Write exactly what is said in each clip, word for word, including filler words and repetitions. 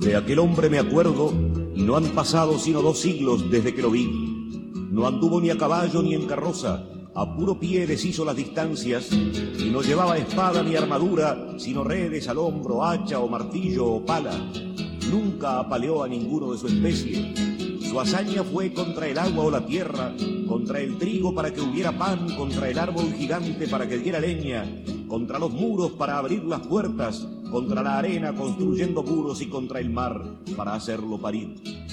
De aquel hombre me acuerdo, y no han pasado sino dos siglos desde que lo vi. No anduvo ni a caballo ni en carroza, a puro pie deshizo las distancias, y no llevaba espada ni armadura, sino redes al hombro, hacha o martillo o pala. Nunca apaleó a ninguno de su especie. Su hazaña fue contra el agua o la tierra, contra el trigo para que hubiera pan, contra el árbol gigante para que diera leña, contra los muros para abrir las puertas, contra la arena construyendo muros y contra el mar para hacerlo parir.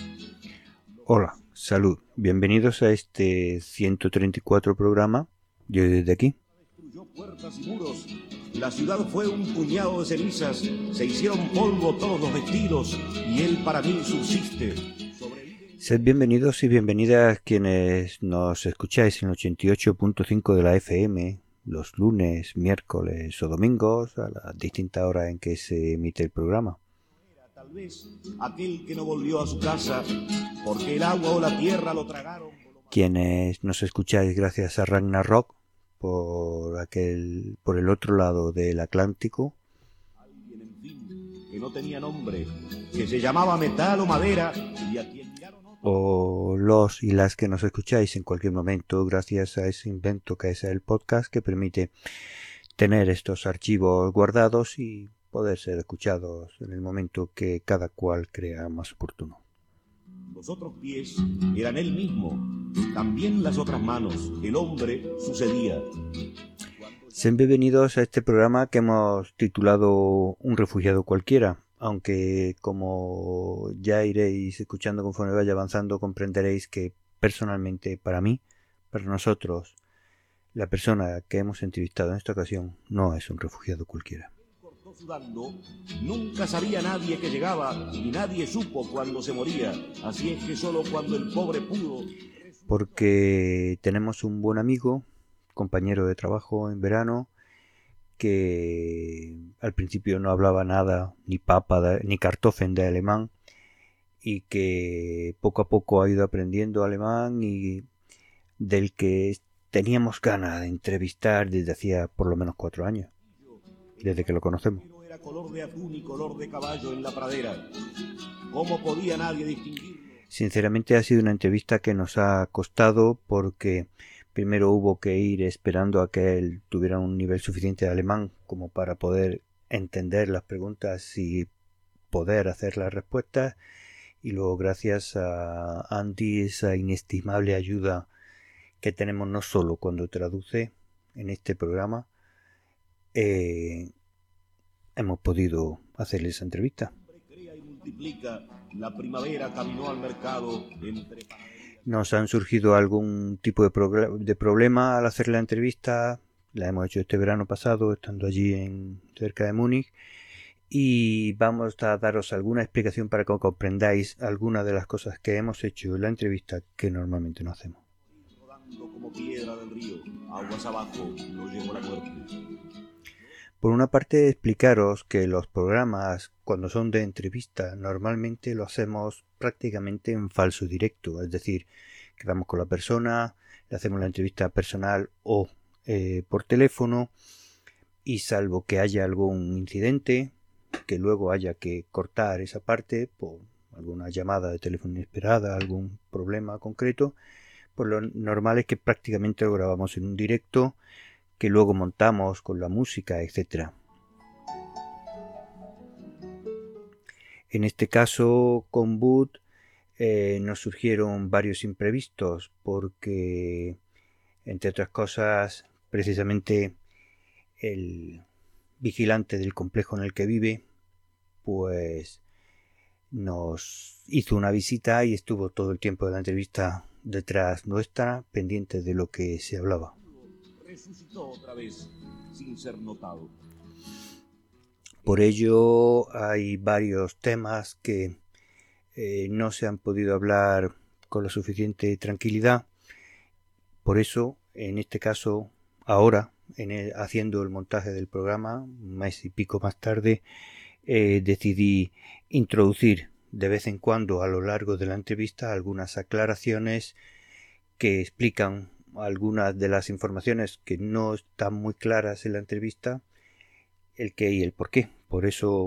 Hola, salud, bienvenidos a este ciento treinta y cuatro programa de Desde Aquí. Destruyó puertas y muros, la ciudad fue un puñado de cenizas, se hicieron polvo todos los vestidos y él para mí subsiste. Sed bienvenidos y bienvenidas quienes nos escucháis en ochenta y ocho punto cinco de la F M los lunes, miércoles o domingos a las distintas horas en que se emite el programa. Tal vez aquel que no volvió a su casa porque el agua o la tierra lo tragaron. Quienes nos escucháis gracias a Ragnarok por aquel, por el otro lado del Atlántico. Alguien, en fin, que no tenía nombre, que se llamaba metal o madera y a quien miraron otros. O los y las que nos escucháis en cualquier momento gracias a ese invento que es el podcast, que permite tener estos archivos guardados y poder ser escuchados en el momento que cada cual crea más oportuno. Los otros pies eran él mismo, también las otras manos, el hombre sucedía. Sean bienvenidos a este programa que hemos titulado Un refugiado cualquiera, aunque como ya iréis escuchando conforme vaya avanzando comprenderéis que personalmente para mí, para nosotros, la persona que hemos entrevistado en esta ocasión no es un refugiado cualquiera. Sudando, nunca sabía nadie que llegaba y nadie supo cuándo se moría, así es que solo cuando el pobre pudo. Porque tenemos un buen amigo, compañero de trabajo en verano, que al principio no hablaba nada, ni papa, de, ni Kartoffeln de alemán, y que poco a poco ha ido aprendiendo alemán y del que teníamos ganas de entrevistar desde hacía por lo menos cuatro años, desde que lo conocemos. Era color de atún y color de caballo en la pradera. ¿Cómo podía nadie distinguirlo? Sinceramente ha sido una entrevista que nos ha costado porque primero hubo que ir esperando a que él tuviera un nivel suficiente de alemán como para poder entender las preguntas y poder hacer las respuestas, y luego gracias a Andy, esa inestimable ayuda que tenemos no solo cuando traduce en este programa, eh, hemos podido hacerle esa entrevista. Crea y multiplica, la primavera caminó al mercado entre... Nos han surgido algún tipo de, pro- de problema al hacer la entrevista. La hemos hecho este verano pasado, estando allí en cerca de Múnich, y vamos a daros alguna explicación para que comprendáis algunas de las cosas que hemos hecho en la entrevista que normalmente no hacemos. Rodando como piedra del río, aguas abajo, lo llevó la muerte. Por una parte, explicaros que los programas, cuando son de entrevista, normalmente lo hacemos prácticamente en falso directo, es decir, quedamos con la persona, le hacemos la entrevista personal o eh, por teléfono, y salvo que haya algún incidente, que luego haya que cortar esa parte por alguna llamada de teléfono inesperada, algún problema concreto, pues lo normal es que prácticamente lo grabamos en un directo, que luego montamos con la música, etcétera. En este caso, con Boot, eh, nos surgieron varios imprevistos porque, entre otras cosas, precisamente el vigilante del complejo en el que vive, pues nos hizo una visita y estuvo todo el tiempo de la entrevista detrás nuestra, pendiente de lo que se hablaba. Resucitó otra vez, sin ser notado. Por ello hay varios temas que eh, no se han podido hablar con la suficiente tranquilidad. Por eso, en este caso, ahora, en el, haciendo el montaje del programa, un mes y pico más tarde, eh, decidí introducir de vez en cuando a lo largo de la entrevista algunas aclaraciones que explican algunas de las informaciones que no están muy claras en la entrevista, el qué y el por qué. Por eso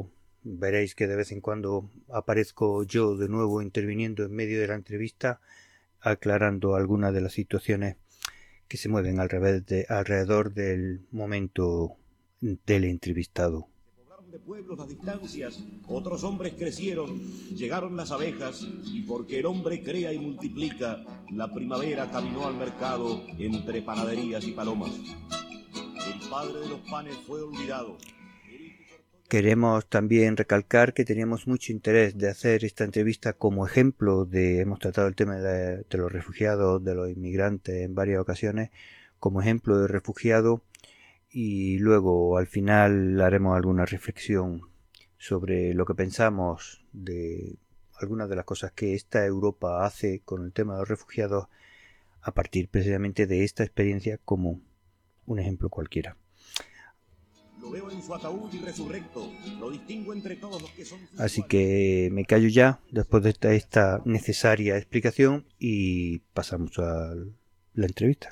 veréis que de vez en cuando aparezco yo de nuevo interviniendo en medio de la entrevista, aclarando algunas de las situaciones que se mueven al revés de, alrededor del momento del entrevistado. Se poblaron de pueblos las distancias, otros hombres crecieron, llegaron las abejas, y porque el hombre crea y multiplica, la primavera caminó al mercado entre panaderías y palomas. El padre de los panes fue olvidado. Queremos también recalcar que teníamos mucho interés de hacer esta entrevista como ejemplo de, hemos tratado el tema de, de los refugiados, de los inmigrantes en varias ocasiones, como ejemplo de refugiado, y luego al final haremos alguna reflexión sobre lo que pensamos de algunas de las cosas que esta Europa hace con el tema de los refugiados a partir precisamente de esta experiencia como un ejemplo cualquiera. Lo veo en su ataúd y resurrecto, lo distingo entre todos los que son sus Así iguales. que me callo ya después de esta, esta necesaria explicación y pasamos a la entrevista,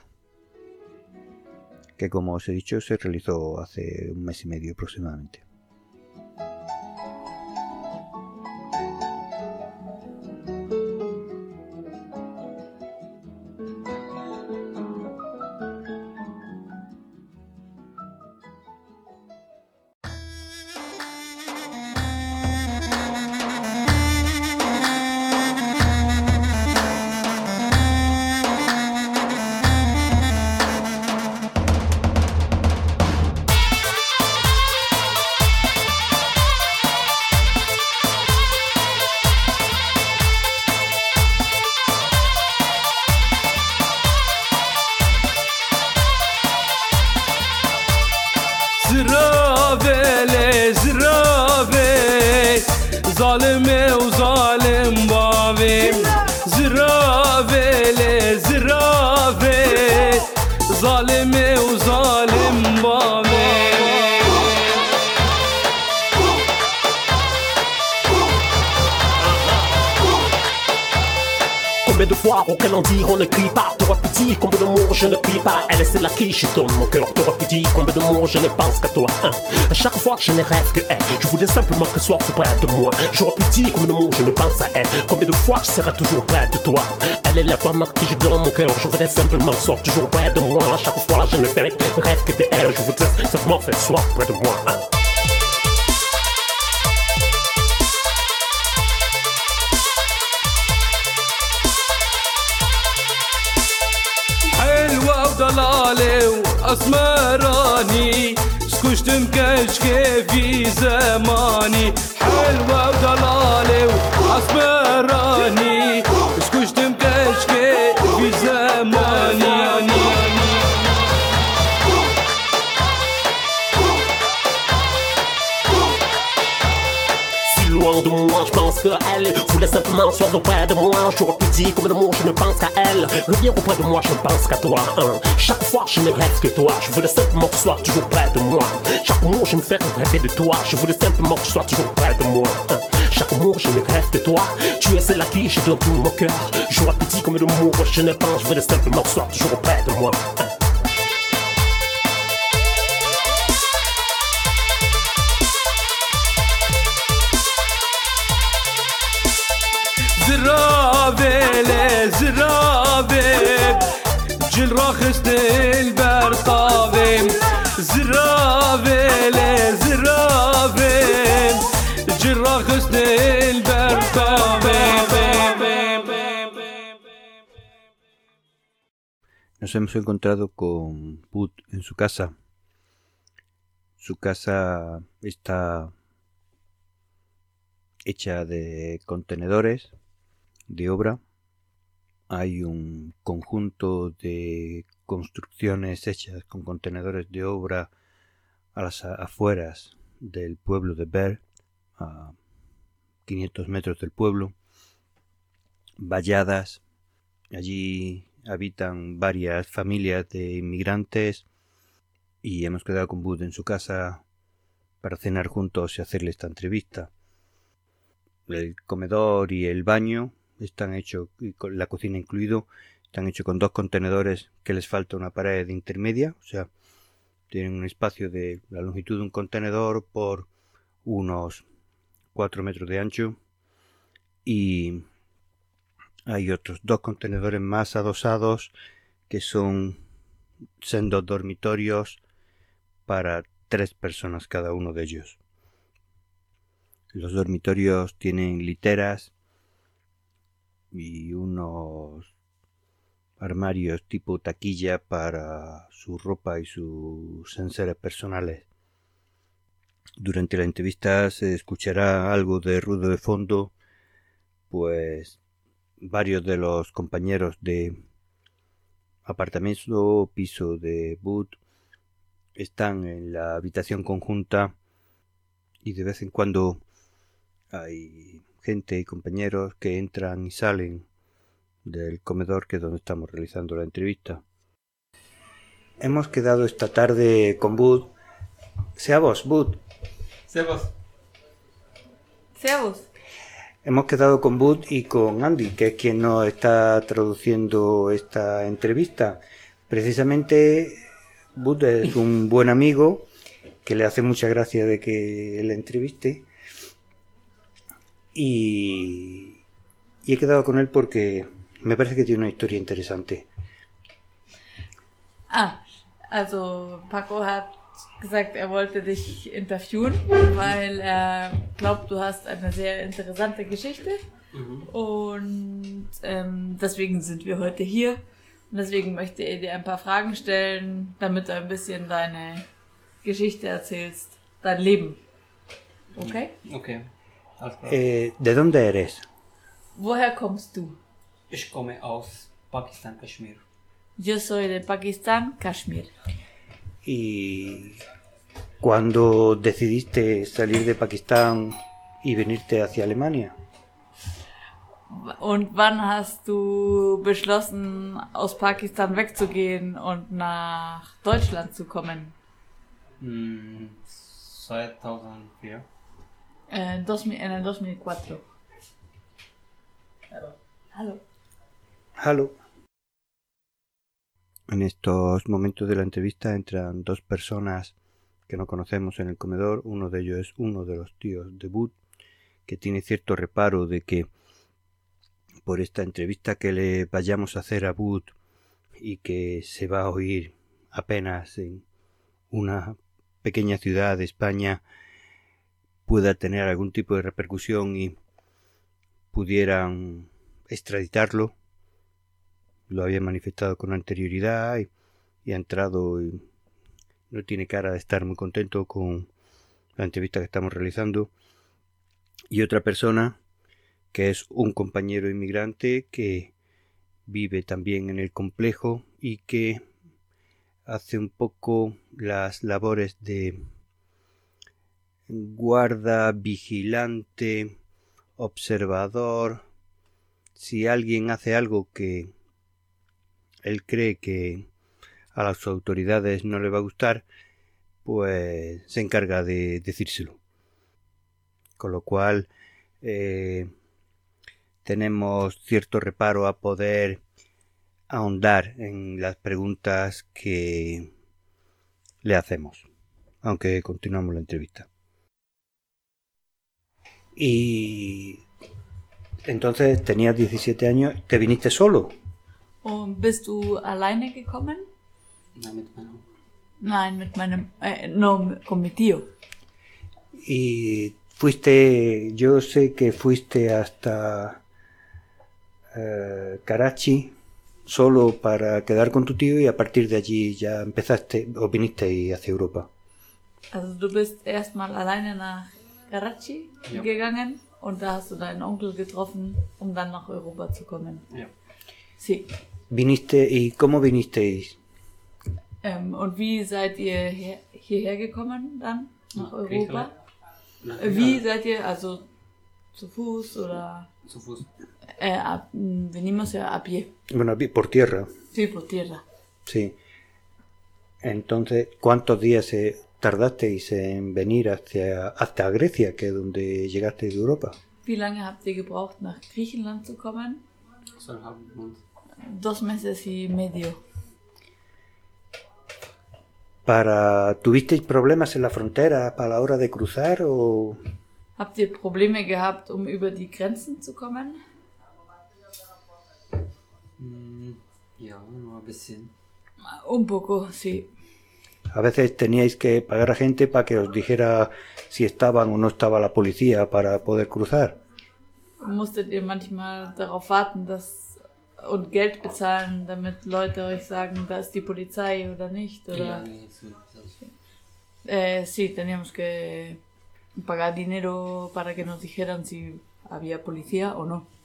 que como os he dicho se realizó hace un mes y medio aproximadamente. زرافه زرافه ظالمه و ظالم بابیم زرافه زرافه ظالمه و ظالم بابیم Combien de fois au calendrier on ne crie pas. T'aurais pu dire combien de mots je ne prie pas. Elle c'est la qui je donne mon cœur. T'aurais pu dire combien de mots je ne pense qu'à toi hein. À chaque fois je ne rêve que elle. Je voulais simplement que sois près de moi. J'aurais pu dire combien de mots je ne pense à elle. Combien de fois je serai toujours près de toi. Elle est la femme à qui je donne mon cœur. Je voudrais simplement sois toujours près de moi. À chaque fois je ne fais rêve que de elle. Je voudrais simplement faire sois près de moi hein. ضلالي واسمراني سكشت مكشكي في زماني حلوة وضلالي واسمراني سكشت مكشكي في زماني Loin de moi, je pense qu'à elle voulait simplement sois auprès de moi. J'aurais pu dire combien de mots je ne pense qu'à elle. Reviens auprès de moi, je ne pense qu'à toi hein. Chaque fois je ne rêve que toi. Je voulais simplement que tu sois toujours près de moi. Chaque mot je me fais rêver de toi. Je voulais simplement que tu sois toujours près de moi hein. Chaque mot je me rêve de toi. Tu es celle à qui je donne tout mon cœur. J'aurais pu dire combien de mots je ne pense. Je voulais simplement que tu sois toujours près de moi hein. زرافه زرافه جل راخست البرطابم زرافه زرافه جل راخست البرطابم. Nos hemos encontrado con Bud en su casa. Su casa está hecha de contenedores de obra. Hay un conjunto de construcciones hechas con contenedores de obra a las afueras del pueblo de Berg, a quinientos metros del pueblo, valladas. Allí habitan varias familias de inmigrantes y hemos quedado con Bud en su casa para cenar juntos y hacerle esta entrevista. El comedor y el baño están hechos, con la cocina incluido, están hechos con dos contenedores que les falta una pared intermedia, o sea, tienen un espacio de la longitud de un contenedor por unos cuatro metros de ancho y hay otros dos contenedores más adosados que son sendos dormitorios para tres personas cada uno de ellos. Los dormitorios tienen literas y unos armarios tipo taquilla para su ropa y sus enseres personales. Durante la entrevista se escuchará algo de ruido de fondo, pues varios de los compañeros de apartamento o piso de Bud están en la habitación conjunta y de vez en cuando hay gente y compañeros que entran y salen del comedor, que es donde estamos realizando la entrevista. Hemos quedado esta tarde con Bud. Servus, Bud. Servus. Servus. Hemos quedado con Bud y con Andy, que es quien nos está traduciendo esta entrevista. Precisamente Bud es un buen amigo que le hace mucha gracia de que le entreviste. Y, y he quedado con él porque me parece que tiene una historia interesante. Ah, also Paco hat gesagt, er wollte dich interviewen, weil er glaubt, du hast eine sehr interessante Geschichte. Mhm. Und ähm, deswegen sind wir heute hier. Und deswegen möchte er dir ein paar Fragen stellen, damit du ein bisschen deine Geschichte erzählst, dein Leben. Okay? Okay. Eh, ¿De dónde eres? Woher kommst du? Ich komme aus Pakistan, Kashmir. Yo soy de Pakistán, Kashmir. ¿Y cuándo decidiste salir de Pakistán y venirte hacia Alemania? Und wann hast du beschlossen, aus Pakistan wegzugehen und nach Deutschland zu kommen? Mm, zweitausendvier. Eh, dos, en el dos mil cuatro. Hallo. Hallo. En estos momentos de la entrevista entran dos personas que no conocemos en el comedor. Uno de ellos es uno de los tíos de Bud, que tiene cierto reparo de que por esta entrevista que le vayamos a hacer a Bud y que se va a oír apenas en una pequeña ciudad de España, pueda tener algún tipo de repercusión y pudieran extraditarlo. Lo había manifestado con anterioridad y, y ha entrado y no tiene cara de estar muy contento con la entrevista que estamos realizando. Y otra persona que es un compañero inmigrante que vive también en el complejo y que hace un poco las labores de guarda, vigilante, observador. Si alguien hace algo que él cree que a las autoridades no le va a gustar, pues se encarga de decírselo. Con lo cual eh, tenemos cierto reparo a poder ahondar en las preguntas que le hacemos, aunque continuamos la entrevista. Y entonces tenías diecisiete años, ¿te viniste solo? Und bist du alleine gekommen? Nein, mit meinem. Nein, mit meinem, äh, no, con mi tío. Y fuiste, yo sé que fuiste hasta uh, Karachi solo para quedar con tu tío y a partir de allí ya empezaste o viniste hacia Europa. Also du bist erstmal alleine nach Karachi ja. gegangen und da hast du deinen Onkel getroffen, um dann nach Europa zu kommen. Ja. Sí. ¿Viniste y cómo vinisteis? Ähm, und wie seid ihr her, hierher gekommen dann nach Ja, Europa? Nach Äh, wie seid ihr, also zu Fuß oder? Zu Fuß. Eh, a, venimos a pie. Bueno, por tierra. Sí, por tierra. Sí. Entonces, ¿cuántos días eh, tardasteis en venir hacia, hasta Grecia, que es donde llegaste de Europa? Wie lange habt ihr gebraucht, nach Griechenland zu kommen? Zweieinhalb Monate. Dos meses y medio. Para, ¿tuvisteis problemas en la frontera para la hora de cruzar o...? Habt ihr Probleme gehabt, um über die Grenzen zu kommen? Mm, ja, nur ein bisschen. Un poco, sí. A veces teníais que pagar a gente para que os dijera si estaban o no estaba la policía para poder cruzar. Musstet ihr manchmal darauf warten, dass und Geld bezahlen, damit Leute euch sagen, da ist die Polizei oder nicht? Oder? Ja, nee, so, so. Eh, sí, teníamos que pagar dinero para que nos dijeran si había policía o no.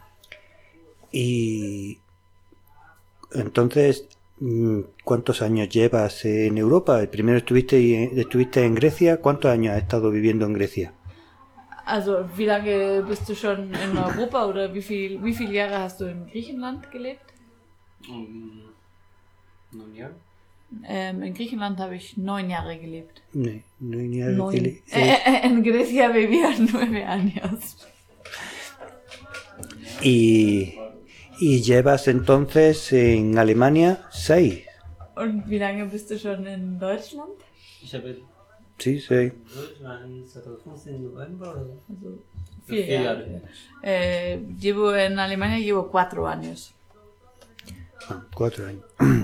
Y entonces, ¿cuántos años llevas en Europa? Primero estuviste, estuviste en Grecia. ¿Cuántos años has estado viviendo en Grecia? Also, wie lange bist du schon in Europa oder wie viel, wie viele Jahre hast du in Griechenland gelebt? Um, nun ja. Ähm, in Griechenland habe ich neun Jahre gelebt. No, no, no, Neun. sí. Äh, en Grecia vivía nueve años. Y, y llevas entonces en Alemania seis. Und wie lange bist du schon in Deutschland? Ich habe Sí, seis. in Deutschland zwanzig fünfzehn November oder so. Also vier, Vier Jahre. Jahre. Eh, llevo en Alemania llevo cuatro años. Ah, cuatro años.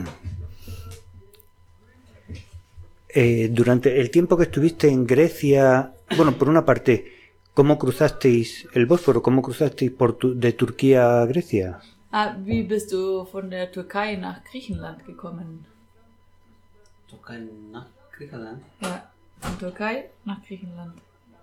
Eh, durante el tiempo que estuviste en Grecia, bueno, por una parte, ¿cómo cruzasteis el Bósforo? ¿Cómo cruzasteis por tu- de Turquía a Grecia? Ah, wie bist du von der Türkei nach Griechenland gekommen? Türkei nach Griechenland. Ja, von Türkei nach Griechenland.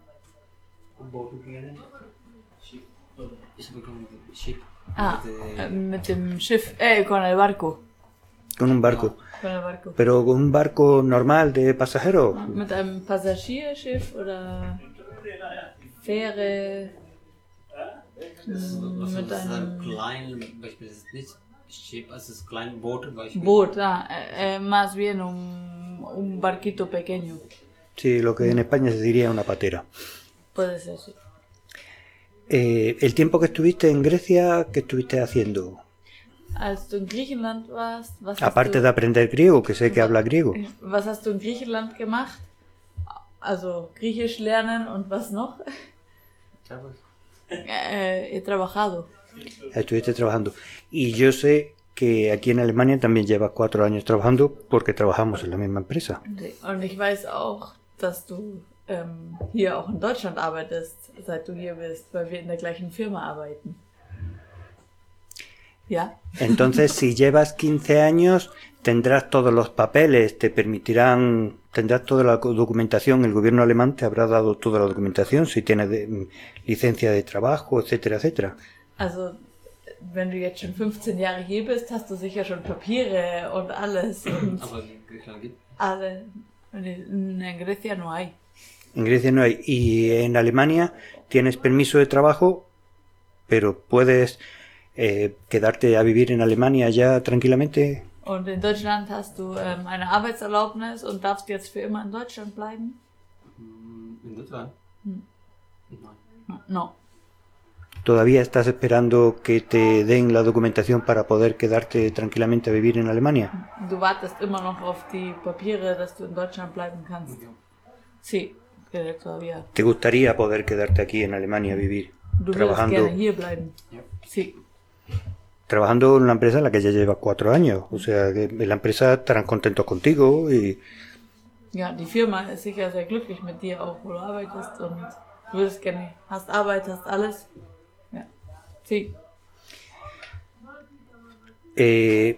Ich habe ein Schiff. Ah, Mit, äh, äh, mit dem Schiff, äh, con el barco. Con un barco. Con el barco. Pero con un barco normal de pasajeros. Mit einem Passagierschiff oder Fähre. was Mit ist ein einem kleines, Beispiel, das ist nicht Schiff, es ist ein kleines Boot, Beispiel. boot, ah, eh, eh, más bien un, un barquito pequeño. Sí, lo que en España se diría una patera. Puede ser, sí. Eh, el tiempo que estuviste en Grecia, ¿qué estuviste haciendo? Als du in Griechenland warst, was hast Aparte du, de aprender griego, que sé que habla griego. was hast du in Griechenland gemacht? Also Griechisch lernen und was noch? Ich habe Eh, he trabajado. Estuviste trabajando. Y yo sé que aquí en Alemania también llevas cuatro años trabajando porque trabajamos en la misma empresa. Und ich weiß auch, dass du ähm, hier auch in Deutschland arbeitest, seit du hier bist, weil wir in der gleichen Firma arbeiten. Ja? Entonces, si llevas quince años, tendrás todos los papeles, te permitirán, tendrás toda la documentación, el gobierno alemán te habrá dado toda la documentación, si tienes de- licencia de trabajo, etcétera, etcétera. Also, wenn du jetzt schon fünfzehn Jahre hier bist, hast du sicher schon Papiere und alles. Und aber in Griechenland gibt alle. En Grecia no hay. En Grecia no hay. Y en Alemania tienes permiso de trabajo, pero puedes eh, quedarte a vivir en Alemania ya tranquilamente. Und in Deutschland hast du ähm, eine Arbeitserlaubnis und darfst jetzt für immer in Deutschland bleiben? Mm, in Deutschland? Hm. Nein. No. ¿Todavía estás esperando que te den la documentación para poder quedarte tranquilamente a vivir en Alemania? Du wartest immer noch auf die Papiere, dass du in Deutschland bleiben kannst. Ja. Sí, que todavía. ¿Te gustaría poder quedarte aquí en Alemania a vivir? Du würdest Trabajando, gerne hier bleiben. Ja. Sí. trabajando en una empresa en la que ya llevas cuatro años. O sea, que en la empresa estarán contentos contigo y... Ja, die Firma ist sicher sehr glücklich mit dir, auch wo du arbeitest und du würdest gerne, hast Arbeit, hast alles. Ja. Sí. Eh,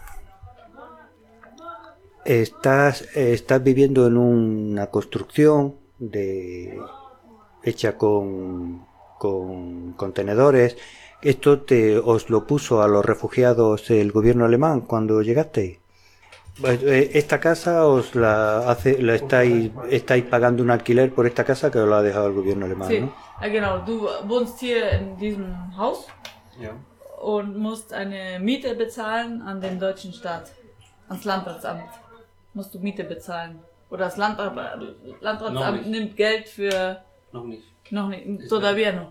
estás, estás viviendo en una construcción de, hecha con, con contenedores. ¿Esto te, os lo puso a los refugiados el gobierno alemán cuando llegasteis? Pues, eh, esta casa os la hace, la estáis, estáis pagando un alquiler por esta casa que os la ha dejado el gobierno alemán, Sí. ¿no? Ja, genau. Du wohnst hier in diesem Haus Ja. und musst eine Miete bezahlen an den deutschen Staat, ans Landratsamt. Musst du Miete bezahlen. Oder das Landrat, Landratsamt Noch nicht. nimmt Geld für... Noch nicht. Noch nicht, todavía no.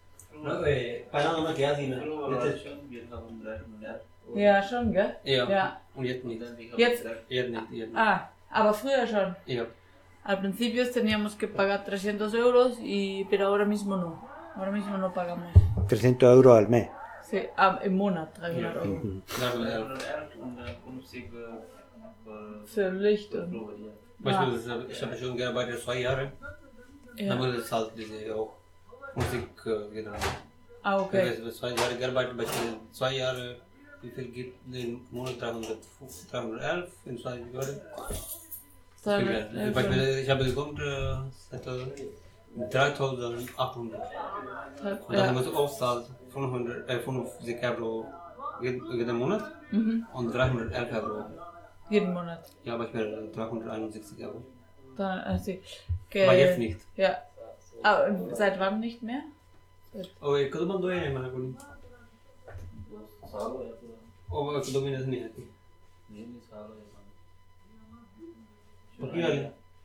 Ja, schon, gell? Ja. Ja. Und jetzt nicht. Jetzt? Jetzt nicht. Jetzt nicht. Ah, aber früher schon. Ja. al principio teníamos que pagar trescientos euros, y, pero ahora mismo no. Ahora mismo no pagamos. trescientos euros al mes. Sí, ah, im Monat dreihundert Euro. Mhm. Für Licht und... Beispielsweise, ich habe schon gearbeitet zwei Jahre. Ja. Dann wurde es halt diese auch Musik äh, genau. Ah, okay. Ich habe zwei Jahre gearbeitet, beispielsweise zwei Jahre, wie viel gibt den Monat dreihundert, dreihundertelf in zwei Jahren? Dann, Ja, beispielsweise, ich habe gekommen, äh, dreitausendachthundert. Und dann ja. muss ich auch zahlen fünfhundert, äh, fünfzig Euro jeden Monat Mhm. und dreihundertelf Euro. Jeden Monat. Ja, beispielsweise dreihunderteinundsechzig Euro. Dann, also, Aber jetzt nicht. Ja. Ah, und seit wann nicht mehr? और एक तो बंद है मेरा कोई और एक दो महीने से नहीं है पक्की वाली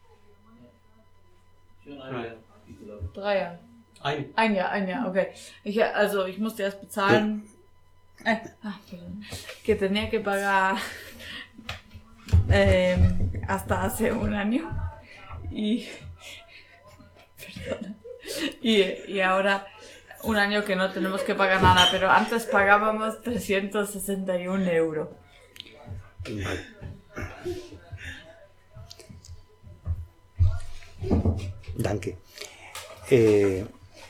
Drei Jahre. ein Ein Jahr, ein Jahr, okay. Ich, also, ich musste erst bezahlen. Eh, ah, perdón. Que tenía que pagar eh, hasta hace un año. Y. Perdón. Y, y ahora un año que no tenemos que pagar nada, pero antes pagábamos trescientos sesenta y un euros. Vale. Danke. Eh,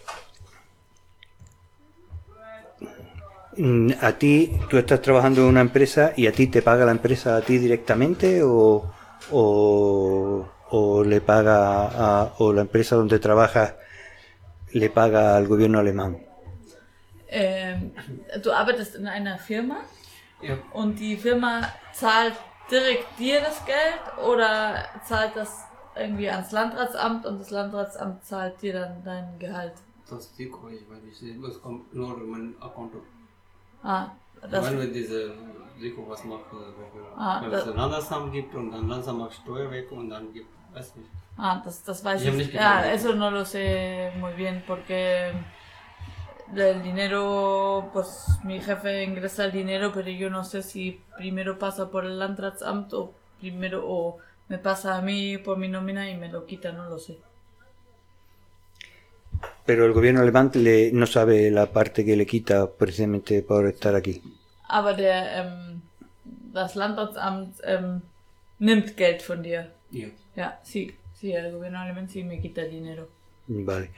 mm, ¿A ti, tú estás trabajando en una empresa y a ti te paga la empresa a ti directamente o, o, o le paga a, o la empresa donde trabajas le paga al gobierno alemán? Ähm, du arbeitest in einer Firma ja und die Firma zahlt direkt dir das Geld oder zahlt das irgendwie ans Landratsamt und das Landratsamt zahlt dir dann dein Gehalt? das ist die Kohle weil ich es kommt nur mein Account Ah, das, wenn wir diese Risiko was machen Ah, wenn das- es ein Landratsamt gibt und dann Landratsamt macht Steuer weg und dann gibt weiß nicht ah, das, das weiß Ich ich. hab nicht Ja, geguckt. eso no lo sé muy bien porque el dinero, pues mi jefe ingresa el dinero, pero yo no sé si primero pasa por el Landratsamt o primero o me pasa a mí por mi nómina y me lo quita, no lo sé. Pero el gobierno alemán le, no sabe la parte que le quita precisamente por estar aquí. Aber der, ähm, das Landratsamt ähm, nimmt Geld von dir. ja Ja, sí, sí, el gobierno alemán sí me quita el dinero. Vale.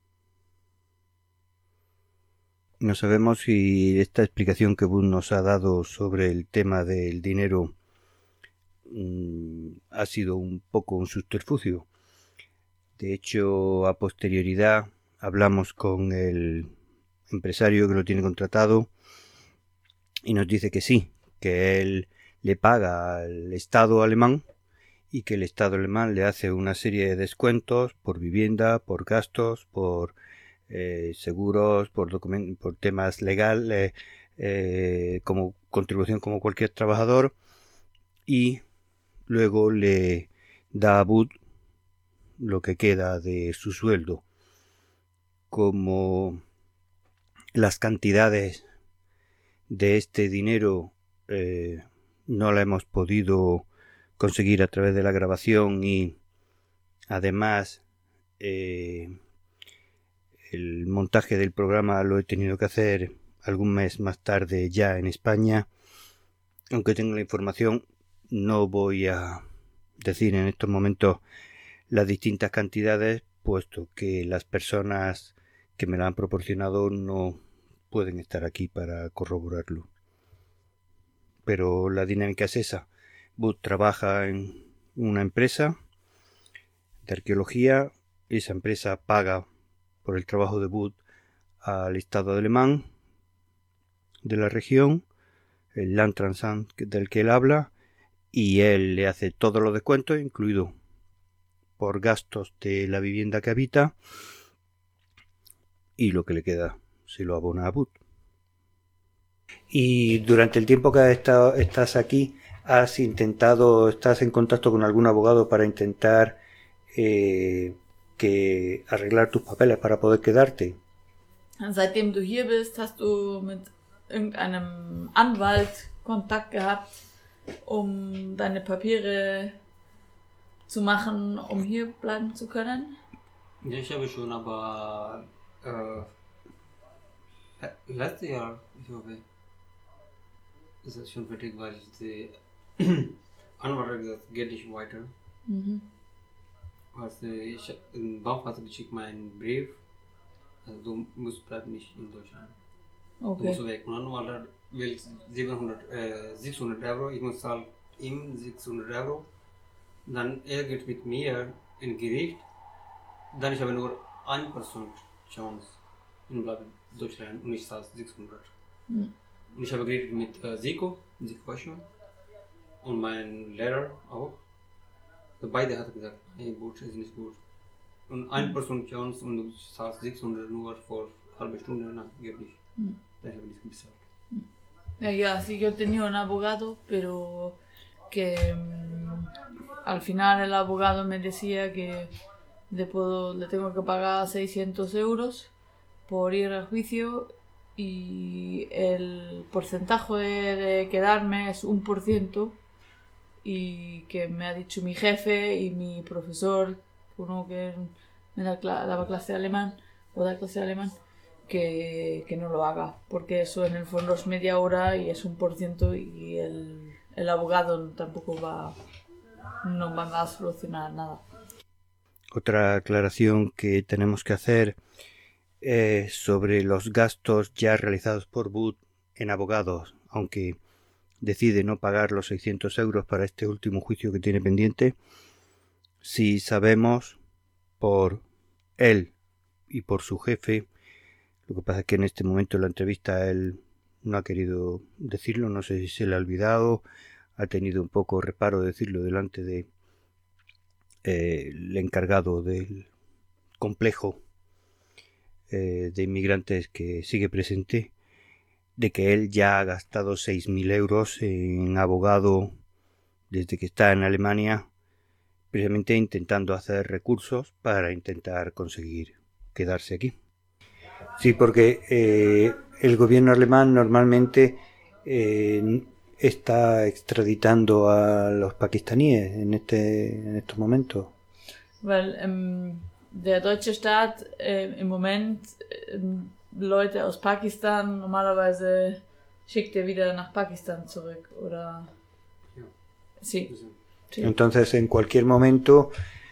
No sabemos si esta explicación que Bud nos ha dado sobre el tema del dinero mm, ha sido un poco un subterfugio. De hecho, a posterioridad hablamos con el empresario que lo tiene contratado y nos dice que sí, que él le paga al Estado alemán y que el Estado alemán le hace una serie de descuentos por vivienda, por gastos, por eh, seguros, por, document- por temas legales, eh, como contribución como cualquier trabajador, y luego le da a Bud lo que queda de su sueldo. Como las cantidades de este dinero eh, no la hemos podido conseguir a través de la grabación y además eh, el montaje del programa lo he tenido que hacer algún mes más tarde ya en España, aunque tengo la información no voy a decir en estos momentos las distintas cantidades puesto que las personas que me la han proporcionado no pueden estar aquí para corroborarlo, pero la dinámica es esa. Bud trabaja en una empresa de arqueología, esa empresa paga por el trabajo de Bud al Estado alemán de la región, el Landratsamt del que él habla, y él le hace todos los descuentos, incluido por gastos de la vivienda que habita, y lo que le queda se lo abona a Bud. Y durante el tiempo que has estado, estás aquí, ¿has intentado, estás en contacto con algún abogado para intentar eh, que arreglar tus papeles para poder quedarte? Seitdem du hier bist, hast du mit irgendeinem Anwalt Kontakt gehabt, um deine Papiere zu machen, um hier bleiben zu können? Ja, ich habe schon, aber äh, letztes Jahr, ich hoffe, ist es schon fertig, weil die Anwalt gesagt, geht nicht weiter. Mhm. Also ich im Bauch hatte geschickt meinen Brief, also du musst bleiben nicht in Deutschland. Okay. Du musst weg. Und dann war er will siebenhundert, äh, sechshundert Euro, ich muss zahlen ihm sechshundert Euro. Dann er geht mit mir in Gericht, dann ich habe nur ein Prozent Chance in bleiben in Deutschland und ich zahle sechshundert. Mhm. Und ich habe geredet mit äh, Zico, Zico und mein Lehrer auch. So beide hat gesagt, hey, gut, ist nicht gut. Und ein Prozent Chance und du zahlst sechshundert nur für eine halbe Stunde, nein, geht nicht. Mm. Dann habe ich nicht bezahlt. Eh, ya, sí, yo tenía un abogado, pero que mm, al final el abogado me decía que le, puedo, le tengo que pagar seiscientos euros por ir al juicio y el porcentaje de, de quedarme es un por ciento y que me ha dicho mi jefe y mi profesor, uno que me da, daba clase de alemán o da clase de alemán, que, que no lo haga, porque eso en el fondo es media hora y es un por ciento y el, el abogado tampoco va, no va a solucionar nada. Otra aclaración que tenemos que hacer es sobre los gastos ya realizados por Booth en abogados, aunque decide no pagar los seiscientos euros para este último juicio que tiene pendiente. Si sabemos por él y por su jefe, lo que pasa es que en este momento en la entrevista él no ha querido decirlo, no sé si se le ha olvidado, ha tenido un poco reparo de decirlo delante de eh, el encargado del complejo eh, de inmigrantes que sigue presente, de que él ya ha gastado seis mil euros en abogado desde que está en Alemania, precisamente intentando hacer recursos para intentar conseguir quedarse aquí. Sí, porque eh, el gobierno alemán normalmente eh, está extraditando a los pakistaníes en este en estos momentos. Weil ähm, der deutsche Staat äh, im Moment äh, Leute aus Pakistan normalerweise schickt er wieder nach Pakistan zurück, oder? Ja. Sí. Sí. Entonces en cualquier momento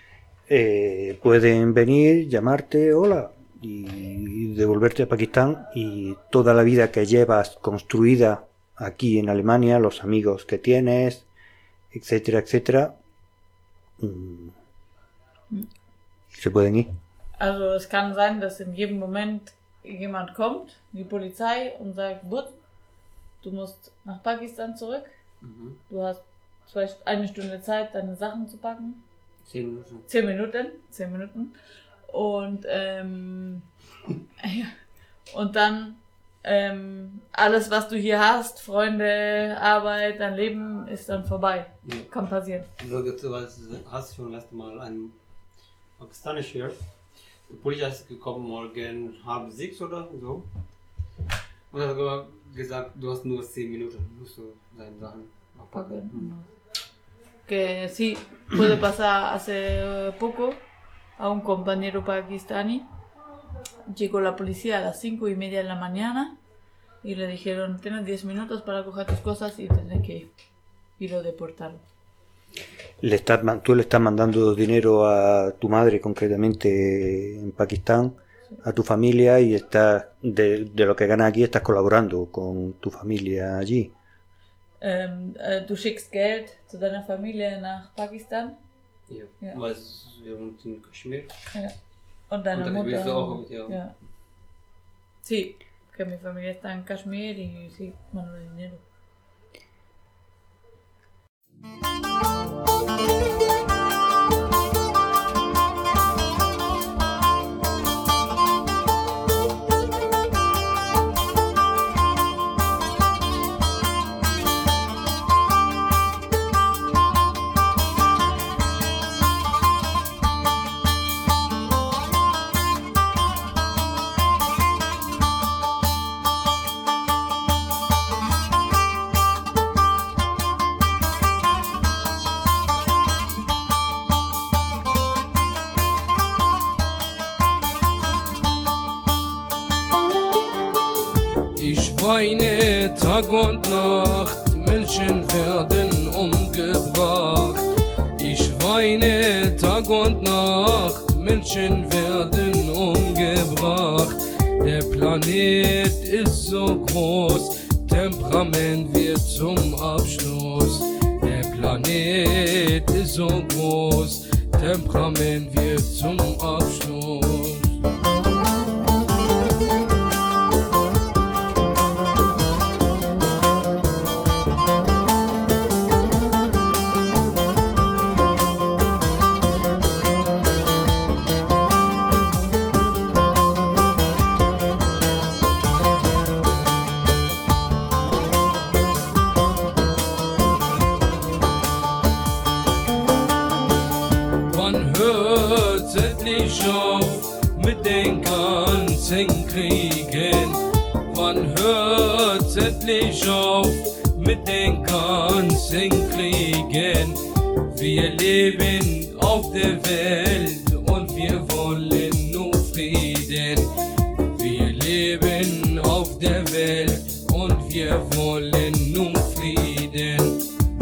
eh, pueden venir, llamarte, hola, y devolverte a Pakistán, y toda la vida que llevas construida aquí en Alemania, los amigos que tienes, etcétera, etcétera, mmm, se pueden ir. Also es kann sein, dass in jedem Moment jemand kommt, die Polizei, und sagt, Bud, du musst nach Pakistan zurück. Mhm. Du hast zwei, eine Stunde Zeit, deine Sachen zu packen. Zehn Minuten. Zehn Minuten. Zehn Minuten. Und, ähm, ja. Und dann ähm, alles, was du hier hast, Freunde, Arbeit, dein Leben, ist dann vorbei. Ja. Kann passieren. So, du hast schon letztes Mal einen Pakistanisch hier. Die Polizei ist gekommen morgen halb sechs oder so. Und hat gesagt, du hast nur zehn Minuten, musst du deine Sachen abpacken. Mhm. Que sí, puede pasar hace poco a un compañero pakistani. Llegó la policía a las cinco y media de la mañana y le dijeron, tienes diez minutos para coger tus cosas y tienes que ir. Y lo deportaron. Le estás, tú le estás mandando dinero a tu madre, concretamente en Pakistán, sí, a tu familia, y estás de, de lo que ganas aquí estás colaborando con tu familia allí. Ähm, äh, du schickst Geld zu deiner Familie nach Pakistan. Ja, ja. Weil wir wohnen in Kaschmir. Ja. Und deine Und Mutter. Auch, ja. Ja. Sí, que mi familia está en Kashmir y sí, mando dinero. Tag und Nacht, Menschen werden umgebracht. Ich weine Tag und Nacht, Menschen werden umgebracht. Der Planet ist so groß, Temperament wird zum Abschluss. Der Planet ist so groß, Temperament wird zum Abschluss. Mit den ganzen Kriegen, wann hört's endlich auf mit den ganzen Kriegen? Wir leben auf der Welt und wir wollen nur Frieden. Wir leben auf der Welt und wir wollen nur Frieden.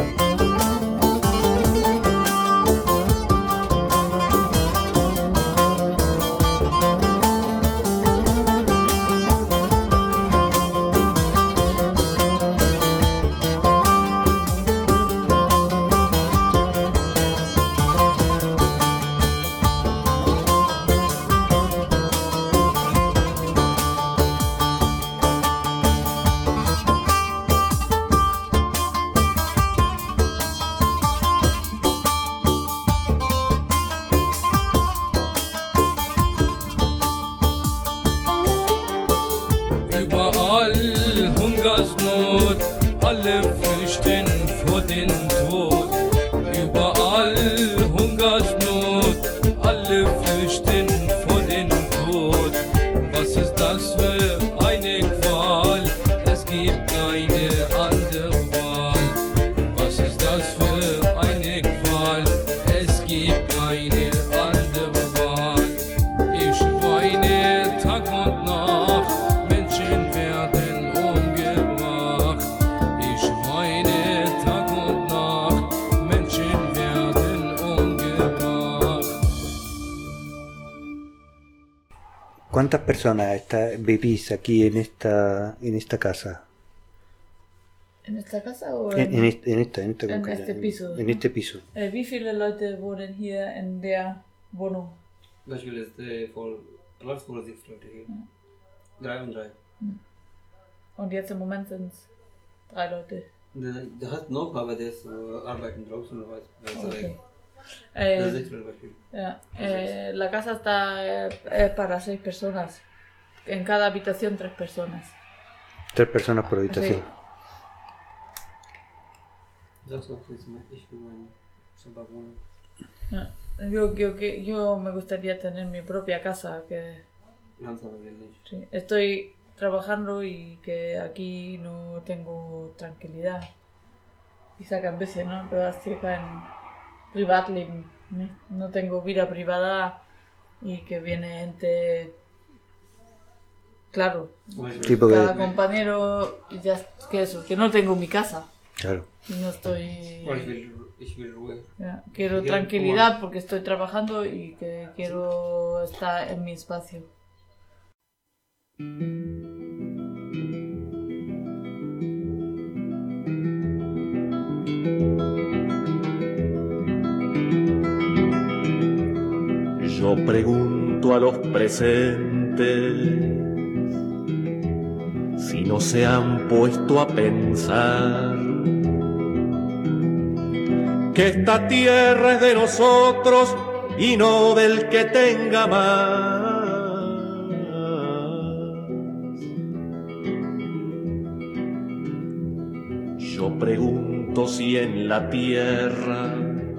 Alle flüchten vor den Tod, überall Hungersnot, alle flüchten vor den Tod. Was ist das für eine Qual? Es gibt keine andere Wahl. Was ist das für eine Qual? Es gibt keine andere Wahl. Ich weine Tag und Nacht, Menschen werden umgebracht. Ich weine Tag und Nacht, Menschen werden umgebracht. ¿Cuántas personas está, vivís aquí en esta en esta casa? ¿En esta casa o En, en, este, en esta, en, esta en concreta, este piso? En este piso. Äh, wie viele Leute wohnen hier in der Wohnung? Beispiel ist äh, voll Platz oder sechs Leute hier. Ja. Drei und drei. Und jetzt im Moment sind es drei Leute. Der, der hat noch, aber der ist äh, arbeiten draußen oder was. was Okay. Der ist Eh, sechs Leute Beispiel. ya, eh, la casa está eh, eh, para seis personas. En cada habitación tres personas. Tres personas por habitación. Sag's noch jetzt mal, ich will meinen Sabberwohnung. Ja. Yo, yo, que- yo me gustaría tener mi propia casa. Que, Ganz aber will nicht. sí, estoy trabajando y que aquí no tengo tranquilidad. Y sacan veces, ¿no? Pero así kein Privatleben. ¿no? No tengo vida privada y que viene gente. Claro, Sí, porque, cada compañero, y ya que eso, que no tengo mi casa. claro. Y no estoy. Oh, ich will, ich will Ruhe. Ya, quiero Ya, tranquilidad porque estoy trabajando y que quiero estar en mi espacio. Yo pregunto a los presentes si no se han puesto a pensar que esta tierra es de nosotros y no del que tenga más. Yo pregunto si en la tierra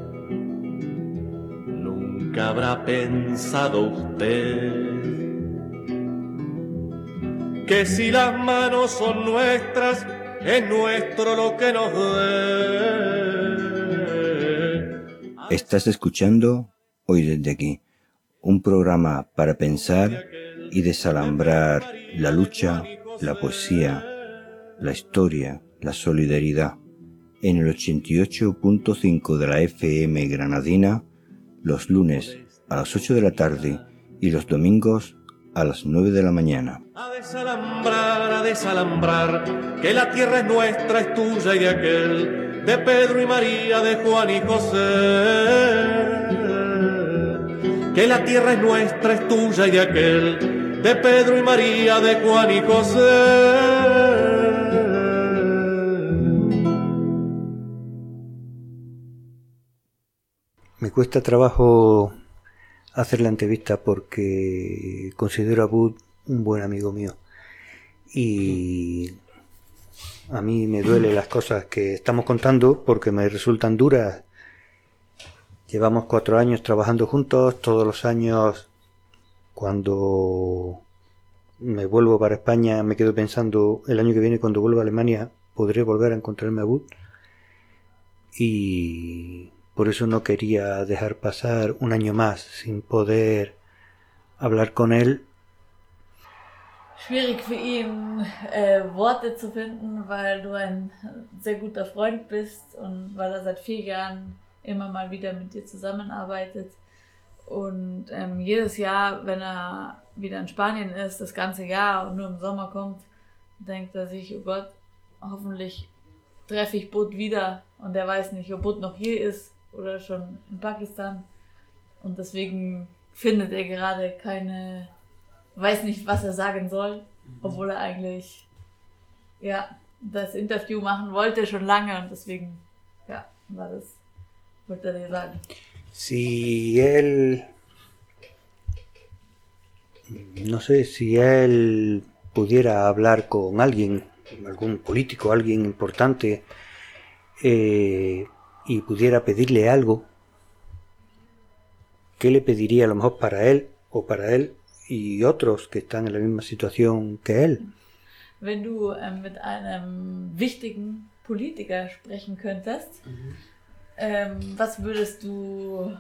nunca habrá pensado usted que si las manos son nuestras, es nuestro lo que nos dé. Estás escuchando Hoy desde aquí, un programa para pensar y desalambrar la lucha, la poesía, la historia, la solidaridad, en el ochenta y ocho punto cinco de la F M granadina, los lunes a las ocho de la tarde y los domingos a las nueve de la mañana. A desalambrar, a desalambrar, que la tierra es nuestra, es tuya y de aquel, de Pedro y María, de Juan y José. Que la tierra es nuestra, es tuya y de aquel, de Pedro y María, de Juan y José. Me cuesta trabajo hacer la entrevista porque considero a Bud un buen amigo mío y a mí me duelen las cosas que estamos contando porque me resultan duras. Llevamos cuatro años trabajando juntos, todos los años cuando me vuelvo para España me quedo pensando el año que viene cuando vuelva a Alemania podré volver a encontrarme a Bud y por eso no quería dejar pasar un año más sin poder hablar con él. Schwierig für ihn, äh, Worte zu finden, weil du ein sehr guter Freund bist und weil er seit vier Jahren immer mal wieder mit dir zusammenarbeitet. Und ähm, jedes Jahr, wenn er wieder in Spanien ist, das ganze Jahr und nur im Sommer kommt, denkt er sich, oh Gott, hoffentlich treffe ich Bud wieder und er weiß nicht, ob Bud noch hier ist oder schon in Pakistan. Und deswegen findet er gerade keine, weiß nicht, was er sagen soll, obwohl er eigentlich ja, das Interview machen wollte schon lange und deswegen ja, war das, wollte er dir sagen. Si él, no sé, si él pudiera hablar con alguien, algún político, alguien importante, eh, y pudiera pedirle algo, ¿qué le pediría a lo mejor para él o para él y otros que están en la misma situación que él? Wenn du ähm, mit einem wichtigen Politiker sprechen könntest, mhm. ähm, was würdest du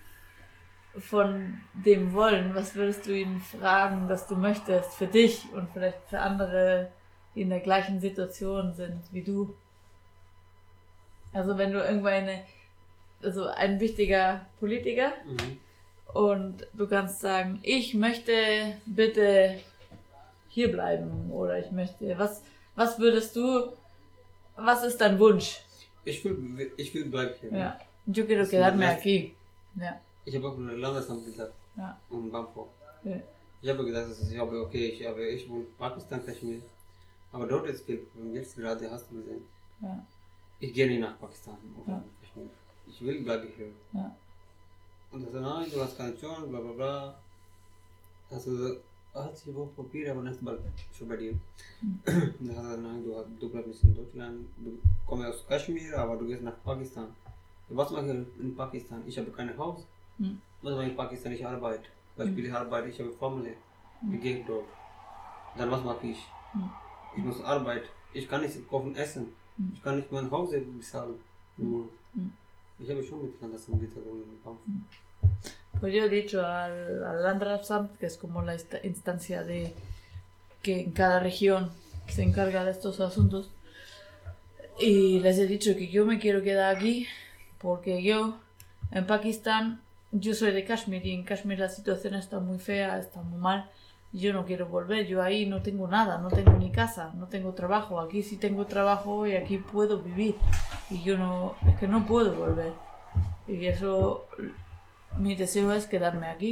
von dem wollen? Was würdest du ihn fragen, dass du möchtest für dich und vielleicht für andere, die in der gleichen Situation sind wie du? Also wenn du irgendwann eine, also ein wichtiger Politiker mhm. und du kannst sagen, ich möchte bitte hier bleiben oder ich möchte, was, was würdest du, was ist dein Wunsch? Ich will, ich will bleiben hier. Ja, yo quiero quedarme aquí. Ja. Ich habe auch eine Landesamt gesagt. Ja. Und Bangkok. Ja. Ich habe gesagt, dass ich habe, okay, ich habe, ich wohne in Pakistan, Kaschmir. Aber dort ist viel Problem. Jetzt gerade hast du gesehen. Ja. Ich gehe nicht nach Pakistan oder ja. Kaschmir. Ich will bleiben hier. Ja. Und er sagt, nein, du hast keine Chance, bla bla bla. Also, hat sich wohl Papier, aber nicht bald schon bei dir. Mhm. Und er hat gesagt, nein, du, du bleibst in Deutschland, du kommst aus Kaschmir, aber du gehst nach Pakistan. Was mache ich in Pakistan? Ich habe kein Haus. Mhm. Was mache ich in Pakistan? Ich arbeite. Beispiel, ich arbeite, ich habe Familie. Mhm. Ich gehe dort. Dann was mache ich? Mhm. Ich muss arbeiten. Ich kann nicht kochen, essen. Mhm. Ich kann nicht mein Haus bezahlen. Mhm. Ich habe schon mit Landesamt im Kampf. Pues yo he dicho al, al Landesamt, que es como la instancia de que en cada región se encarga de estos asuntos, y les he dicho que yo me quiero quedar aquí porque yo en Pakistán, yo soy de Kashmir y en Kashmir la situación está muy fea, está muy mal. Yo no quiero volver, yo ahí no tengo nada, no tengo ni casa, no tengo trabajo. Aquí sí tengo trabajo y aquí puedo vivir. Y yo no, es que no puedo volver. Y eso, mi deseo es quedarme aquí.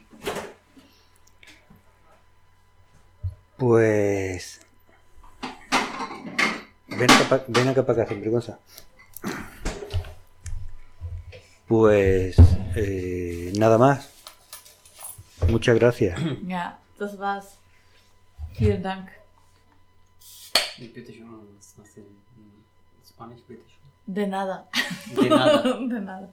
Pues... Ven acá, ven acá para acá, sin vergüenza. Pues... Eh, nada más. Muchas gracias. Ja, das war's. Vielen Dank. Bitte schön, was in Spanisch, bitte schön. De nada. De nada. De nada.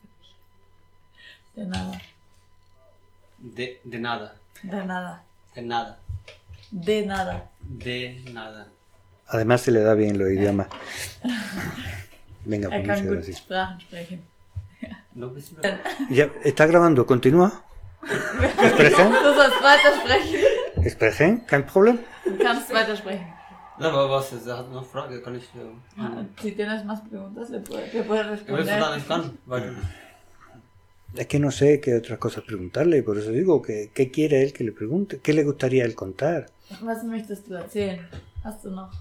De nada. De, de nada. De nada. De nada. De nada. De nada. Además se le da bien los idiomas. Venga, Er pues kann muchas gut gracias. Sprachen sprechen. No, bist du Ya, ¿está grabando? ¿Continúa? Sprechen? Du sollst weitersprechen. Sprechen? Kein Problem? Du kannst weitersprechen. Na, aber was ist, er hat noch Frage, kann ich... Äh, Ah, si tienes más preguntas, le puedes, le puedes willst du da responder. nicht kann? Weil, Es que no sé qué otras cosas preguntarle, por eso digo que qué quiere él que le pregunte, qué le gustaría él contar. Was möchtest du erzählen? Hast du noch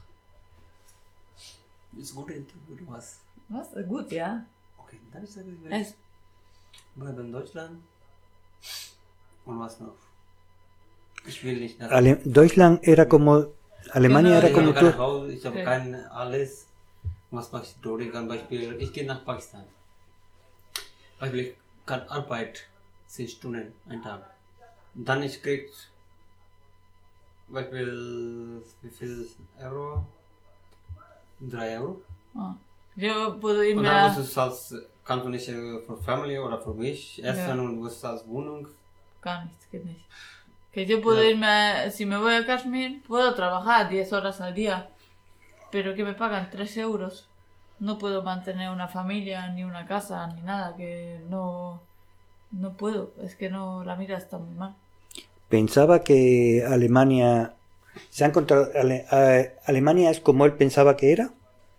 ist gut Interview, du hast... was? Gut, ja. Okay, dann ist er wieder... Es, Bleibe in Deutschland. Und was noch? Ich will nicht nach... Ale- Deutschland era como... Alemania era ich como habe kein tú. Haus, ich habe Okay. kein alles. Was mache ich dort? Ich kann Beispiel, ich gehe nach Pakistan. Beispiel, ich kann Arbeit zehn Stunden ein Tag. Und dann ich krieg Beispiel, wie viel Euro? drei Euro. ah. Yo puedo Und irme dann a... musst du als, kannst du nicht äh, für Family oder für mich essen Ja. und musst als Wohnung. Gar nichts, geht nicht. Que yo puedo Ja. irme, si me voy a Kashmir, puedo trabajar diez horas al día, pero que me pagan tres euros. No puedo mantener una familia, ni una casa, ni nada, que no, no puedo. Es que no, la mira está muy mal. Pensaba que Alemania... ¿Se ha encontrado... Ale- a- Alemania es como él pensaba que era?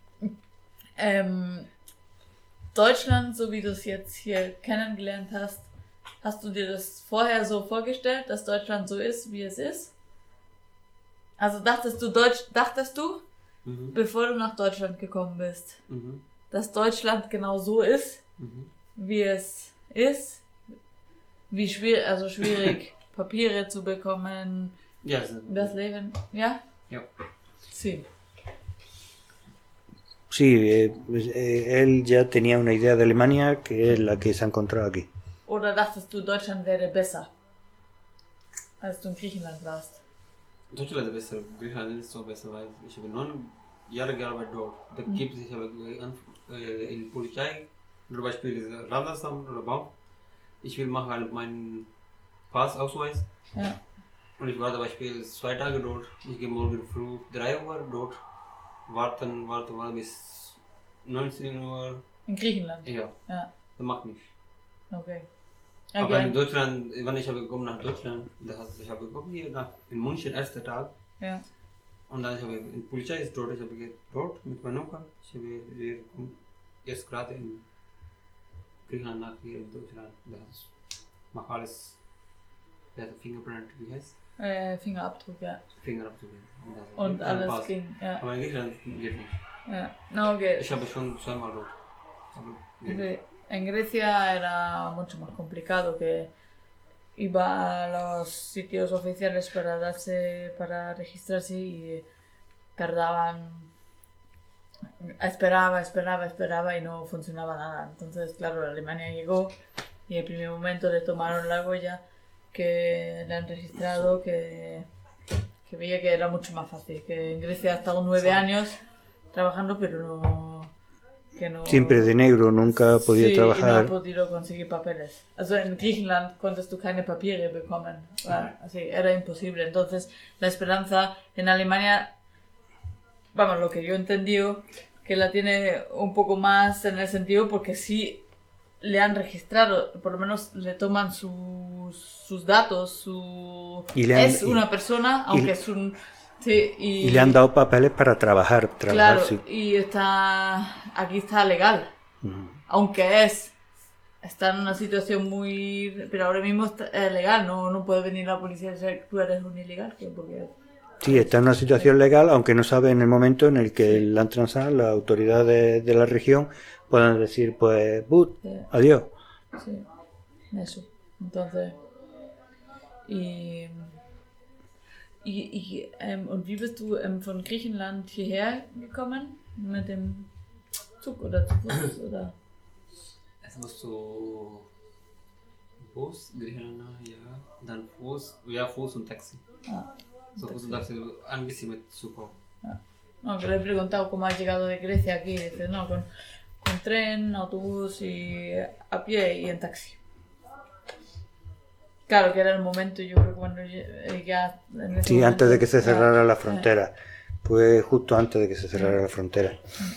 Ähm, Deutschland, so wie du es jetzt hier kennengelernt hast, hast du dir das vorher so vorgestellt, dass Deutschland so ist, wie es ist? Also dachtest du Deutsch, dachtest du, Mhm. bevor du nach Deutschland gekommen bist, Mhm. dass Deutschland genau so ist, Mhm. wie es ist? Wie schwierig, also schwierig, Papiere zu bekommen, Ja, also, das Leben, ja? ja. Sí. Sí, eh, pues, eh, él ya tenía una idea de Alemania que es la que se ha encontrado aquí. Oder dachtest du, Deutschland wäre besser, als du in Griechenland warst? Deutschland ist besser, Griechenland ist so besser, weil ich habe neun Jahre gearbeitet dort. Da gibt es, ich habe äh, in Polizei, zum Beispiel diese Landessamt oder Bank. Ich will machen halt meinen Passausweis. Ja. Und ich war zum Beispiel zwei Tage dort. Ich gehe morgen früh drei Uhr dort. Warten, warten, warten bis neunzehn Uhr. In Griechenland? Ja, Ja, das macht nichts. okay. Aber in Okay. Deutschland, wenn ich habe gekommen nach Deutschland, das heißt, ich habe gekommen hier nach, in München, erster Tag. Ja. Und dann habe ich in Polizei ist dort, ich habe geht dort mit meinem Onkel. Ich habe wir kommen jetzt gerade in Griechenland nach hier in Deutschland. Das macht alles, der hat Fingerprint, wie heißt? Äh, Fingerabdruck, ja. Fingerabdruck. Und, das- Und und alles Pass. ging, ja. Aber in Griechenland geht nicht. Ja. No, que Ich habe schon zweimal dort. Aber geht nicht. sí, en Grecia era mucho más complicado, que iba a los sitios oficiales para darse, para registrarse y tardaban, esperaba, esperaba, esperaba y no funcionaba nada. Entonces, claro, Alemania llegó y en el primer momento le tomaron la huella, que le han registrado, que, que veía que era mucho más fácil, que en Grecia ha estado nueve años trabajando, pero no... Que no Siempre de negro, nunca podía sí, y trabajar. no ha podido conseguir papeles. Also en Griechenland konntest du keine Papiere bekommen. War, así, era imposible. Entonces, la esperanza en Alemania, vamos, lo que yo he entendido, que la tiene un poco más en el sentido porque sí le han registrado, por lo menos le toman sus, sus datos, su... Y le han- es una persona, aunque y- es un... Sí, y, Y le han dado papeles para trabajar. trabajar Claro, sí. y está... Aquí está legal. Ujú. Aunque es, está en una situación muy, pero ahora mismo está- es legal, no, no puede venir la policía y decir tú eres un ilegal, que porque Sí, está en una situación legal, aunque no sabe en el momento en el que el Land Transal, las autoridades de la región, puedan decir, pues, but, Sí. adiós. sí, eso. Entonces, y, y, y ähm, und wie bist du ähm, von Griechenland hierher gekommen? Mit dem Zug oder zu Fuß oder? Es muss so Bus, Griechenland, ja, dann Fuß, ja, Fuß und Taxi. Ah, So Fuß und Taxi, ein bisschen mit Zug. No, que le he preguntado cómo has llegado de Grecia aquí. Dice, no, con, con tren, autobús y a pie y en taxi. Claro, que era el momento, yo creo, cuando lle- ya... en ese Sí, momento antes de que se ya- cerrara la ya. frontera. Fue justo antes de que se cerrara la frontera.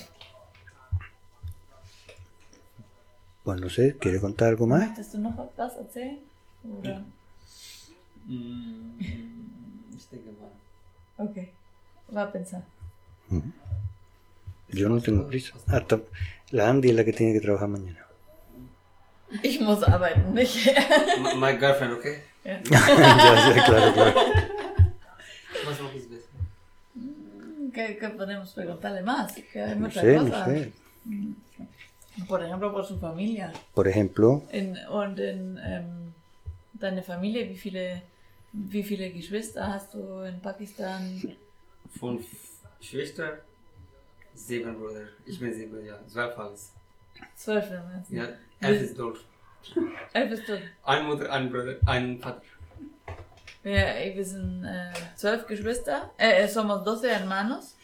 Pues no sé, ¿quiere contar algo más? ¿Möchtest du noch was erzählen? Oder? Mm, ich denke mal. Okay, va a pensar. Uh-huh. Yo no tengo prisa. Hasta la Andy es la que tiene que trabajar mañana. Ich muss arbeiten, nicht? My, my girlfriend, okay? Ja. Ya sé, claro, claro. Was noch ist besser? ¿Qué, qué podemos preguntarle más? Que hay No muchas sé, no cosas. sé. Por ejemplo, por su familia. Por ejemplo, In, und in ähm, deine Familie, wie viele, wie viele Geschwister hast du in Pakistan? Fünf Schwestern, sieben Brüder. Ich bin sieben, ja. Zwölf alles. Zwölf, meinst du? Ja, elf ist dort. Elf bist du. Eine Mutter, ein Bruder, ein Vater. Ja, wir sind äh, zwölf Geschwister. Eh, somos doce hermanos.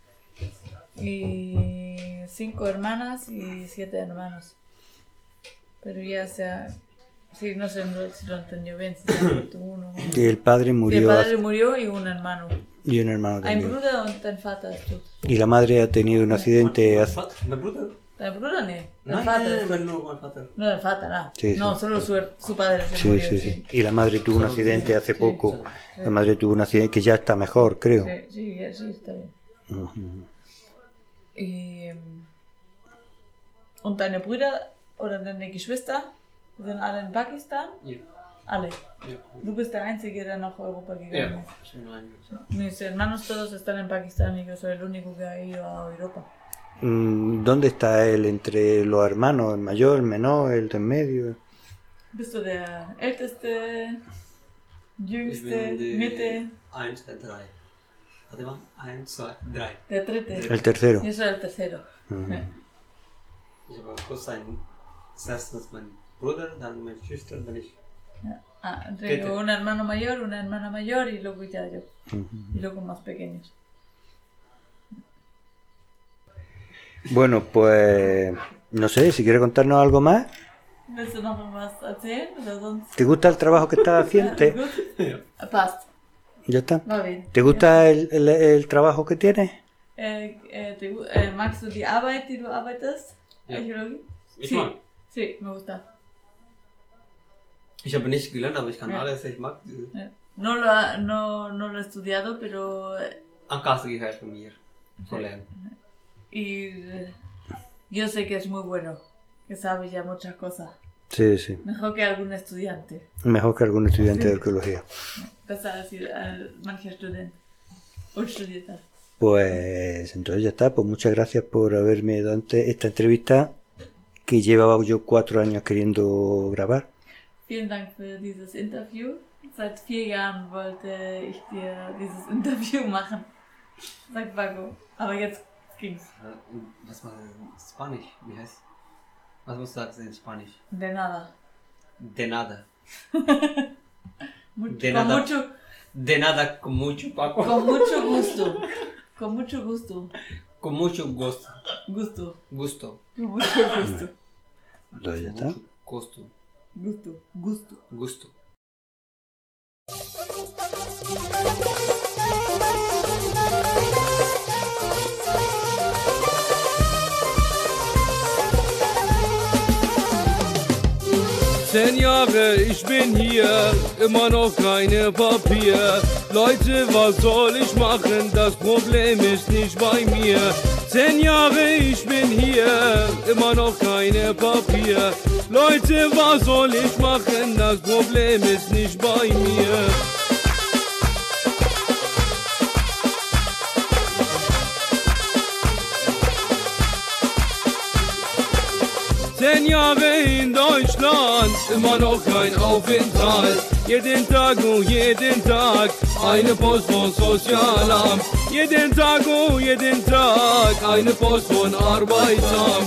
Y cinco hermanas y siete hermanos. Pero ya sea... Sí, no sé si lo entendió bien. Si se ha muerto uno. que el padre Sí, el murió padre murió y un hermano. y un hermano Ein también. Bruder und ein Vater ist tot. Y la madre ha tenido un accidente hace... Mein Bruder? Dein Bruder, nee. Dein Nein, Vater. nein, nein, nur mein Vater. No, el Vater, ah. Sí, no, sí. solo su, su padre se Sí, murió. sí, sí. Y la madre tuvo un accidente hace Sí, poco. sí. La madre tuvo un accidente que ya está mejor, creo. Sí, sí, ya, sí, está bien. Ujú. Y, ähm, und deine Brüder oder deine Geschwister sind alle in Pakistan? Ja. Alle. Ja. Du bist der Einzige, der nach Europa gegangen Ja. ist. Ich bin ein. Mis hermanos todos están en Pakistán y yo soy el único que ha ido a Europa. Mm, ¿Dónde está él entre los hermanos? ¿El mayor, el menor, el de en medio? Bist du der Älteste, Ich Jüngste, bin die Mitte, eins, zwei, drei. Warte mal. eins, zwei, drei. der Dritte? El tercero. Yo soy el tercero. Ujú. Ich habe kurz ein. Erstens mein Bruder, dann meine Schwester, dann ich. Ah, ¿Qué te- tengo un hermano mayor, una hermana mayor y luego ya yo. Ujú. Y luego más pequeños. Bueno, pues no sé, si quiere contarnos algo más. Willst du noch was erzählen oder sonst? ¿Te gusta el trabajo que estás haciendo? ¿Te- Gut? Passt. Ya está. Va bien. ¿Te gusta el, el, el trabajo que tienes? Äh, äh, te gu- äh, magst du die Arbeit, die du arbeitest? Ja. Archäologie? Ich Sí. mag. Sí, me gusta. Ich habe nicht gelernt, aber ich kann Ja. alles. Ich mag. diese- Ja. No, lo, ha- no, no lo he estudiado, pero... eh, An Kasse gehört von mir. Zu lernen. Y eh, yo sé que es muy bueno, que sabe ya muchas cosas. Sí, sí. Mejor que algún estudiante. Mejor que algún estudiante de arqueología. Besser als die- äh, mancher Student. Und studiert hat. Pues entonces ya está. Pues muchas gracias por haberme dado ante- esta entrevista que llevaba yo cuatro años queriendo grabar. Vielen Dank für dieses Interview. Seit vier Jahren wollte ich dir dieses Interview machen. Sagt Paco. Aber jetzt ging's. Äh, und Was war das? Spanisch? Wie heißt? Was musst du sagen in Spanisch? De nada. De nada. Mucho, De con, nada. mucho, De nada con mucho, Paco. con mucho gusto. Con mucho gusto. Con mucho gusto. Gusto. Gusto. Con mucho gusto. Entonces ya está. Gusto. Gusto. Gusto. Gusto. Zehn Jahre, ich bin hier, immer noch keine Papier. Leute, was soll ich machen? Das Problem ist nicht bei mir. Zehn Jahre, ich bin hier, immer noch keine Papier. Leute, was soll ich machen? Das Problem ist nicht bei mir. Zehn Jahre in Deutschland, immer noch kein Aufenthalt. Jeden Tag, oh jeden Tag, eine Post von Sozialamt. Jeden Tag, oh jeden Tag, eine Post von Arbeitsamt.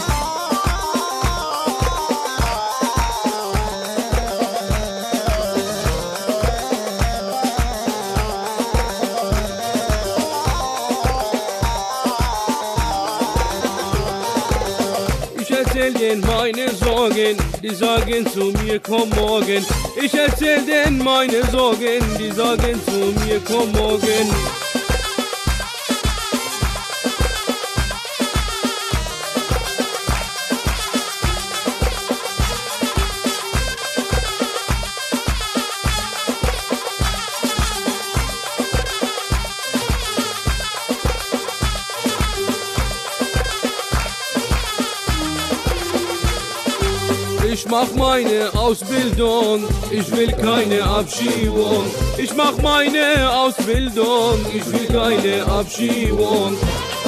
Ich erzähl denen meine Sorgen, die sagen zu mir, komm morgen. Ich erzähl denen meine Sorgen, die sagen zu mir, komm morgen. Ich mach meine Ausbildung, ich will keine Abschiebung. Ich mach meine Ausbildung, ich will keine Abschiebung.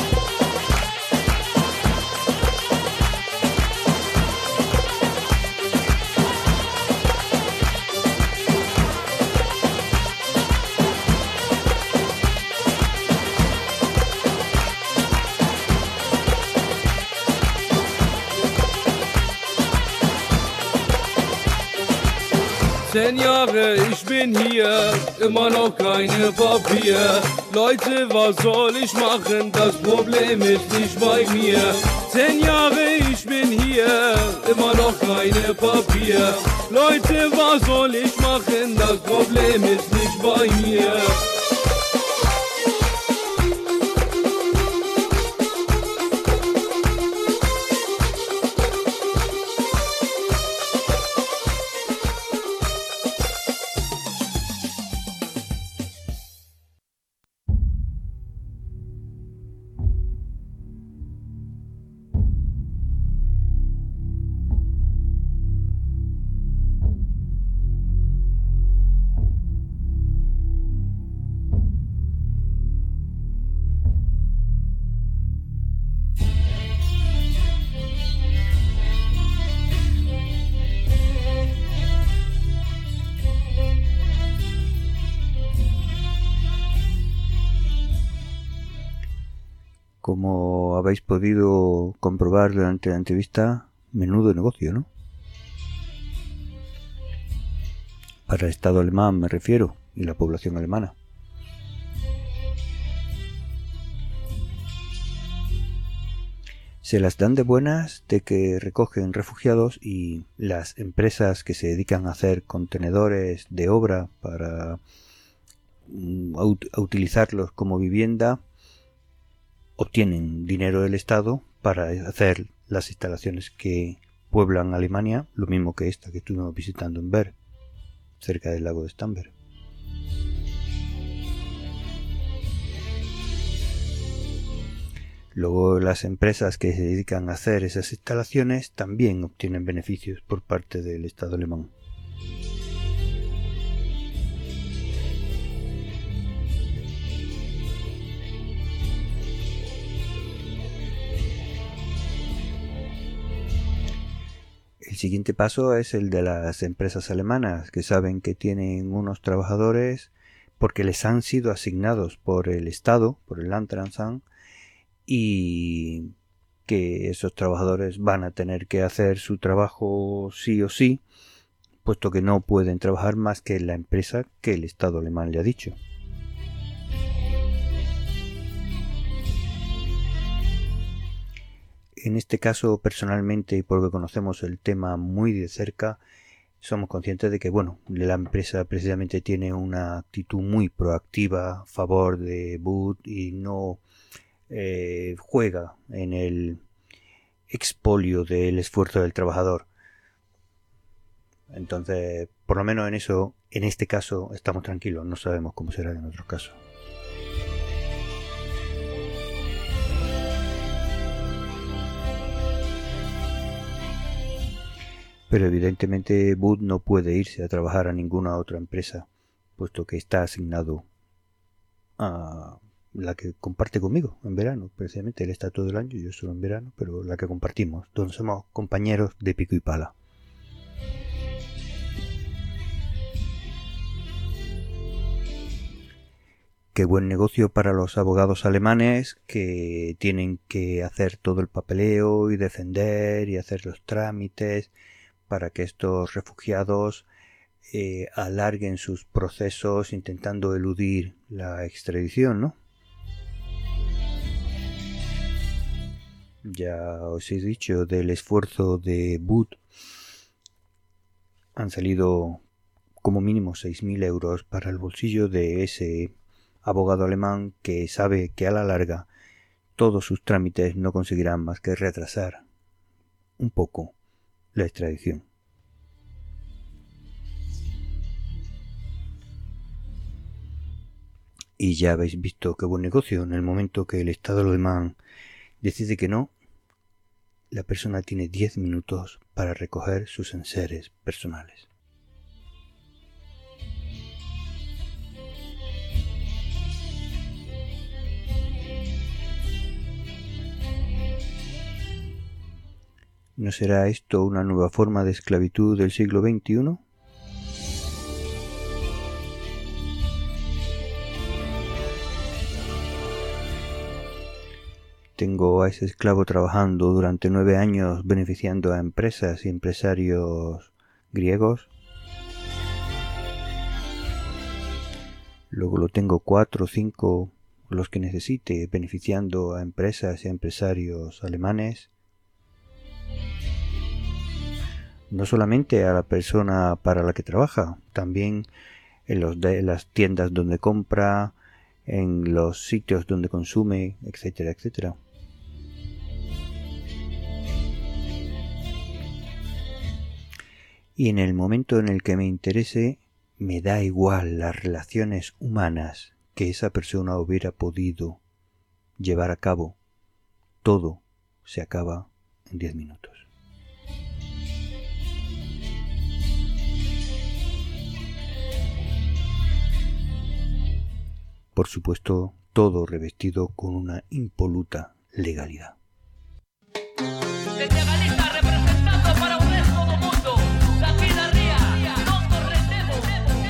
Zehn Jahre, ich bin hier, immer noch keine Papier. Leute, was soll ich machen? Das Problem ist nicht bei mir. Zehn Jahre, ich bin hier, immer noch keine Papier. Leute, was soll ich machen? Das Problem ist nicht bei mir. Como habéis podido comprobar durante la entrevista, menudo negocio, ¿no? Para el Estado alemán me refiero, y la población alemana. Se las dan de buenas de que recogen refugiados y las empresas que se dedican a hacer contenedores de obra para a utilizarlos como vivienda obtienen dinero del Estado para hacer las instalaciones que pueblan Alemania, lo mismo que esta que estuvimos visitando en Berg, cerca del lago de Starnberg. Luego las empresas que se dedican a hacer esas instalaciones también obtienen beneficios por parte del Estado alemán. El siguiente paso es el de las empresas alemanas, que saben que tienen unos trabajadores porque les han sido asignados por el Estado, por el Landratsamt, y que esos trabajadores van a tener que hacer su trabajo sí o sí, puesto que no pueden trabajar más que en la empresa que el Estado alemán le ha dicho. En este caso, personalmente, y porque conocemos el tema muy de cerca, somos conscientes de que, bueno, la empresa precisamente tiene una actitud muy proactiva a favor de Bud y no eh, juega en el expolio del esfuerzo del trabajador. Entonces, por lo menos en eso, en este caso, estamos tranquilos. No sabemos cómo será en otros casos. Pero evidentemente Bud no puede irse a trabajar a ninguna otra empresa, puesto que está asignado a la que comparte conmigo en verano. Precisamente él está todo el año, yo solo en verano, pero la que compartimos, donde somos compañeros de pico y pala. Qué buen negocio para los abogados alemanes que tienen que hacer todo el papeleo y defender y hacer los trámites para que estos refugiados eh, alarguen sus procesos intentando eludir la extradición, ¿no? Ya os he dicho del esfuerzo de Bud. Han salido como mínimo seis mil euros para el bolsillo de ese abogado alemán que sabe que a la larga todos sus trámites no conseguirán más que retrasar un poco la extradición. Y ya habéis visto qué buen negocio. En el momento que el Estado alemán decide que no, la persona tiene diez minutos para recoger sus enseres personales. ¿No será esto una nueva forma de esclavitud del siglo veintiuno? Tengo a ese esclavo trabajando durante nueve años beneficiando a empresas y empresarios griegos. Luego lo tengo cuatro o cinco, los que necesite, beneficiando a empresas y a empresarios alemanes. No solamente a la persona para la que trabaja, también en los de las tiendas donde compra, en los sitios donde consume, etcétera, etcétera. Y en el momento en el que me interese, me da igual las relaciones humanas que esa persona hubiera podido llevar a cabo. Todo se acaba en diez minutos. Por supuesto, todo revestido con una impoluta legalidad. Legalista representando para un resto do mundo. Daqui da ría, non nos rendemos.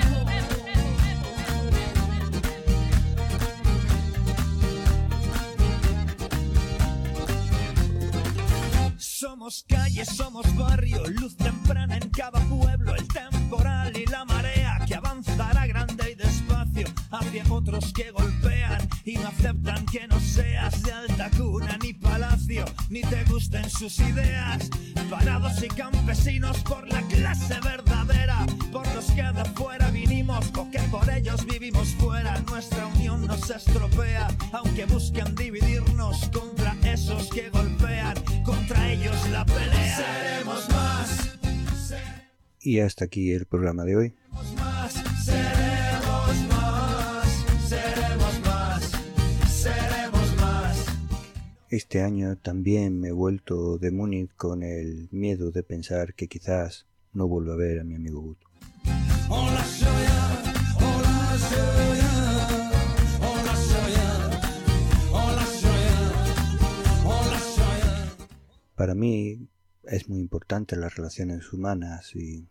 Somos calle, somos barrio, luz temprana en cada pueblo, el temporal y la marea que avanzará grande y despacio hacia otros que golpean y no aceptan que no seas de alta cuna ni palacio, ni te gusten sus ideas. Parados y campesinos por la clase verdadera, por los que de fuera vinimos o que por ellos vivimos fuera. Nuestra unión nos estropea, aunque busquen dividirnos contra esos que golpean, contra ellos la pelea. Seremos más. Y hasta aquí el programa de hoy. Seremos más, seremos más, seremos más, seremos más. Este año también me he vuelto de Múnich con el miedo de pensar que quizás no vuelva a ver a mi amigo Gut. Hola, Soya, hola, Soya, hola, Soya, hola, Soya, hola, Soya. Para mí es muy importante las relaciones humanas y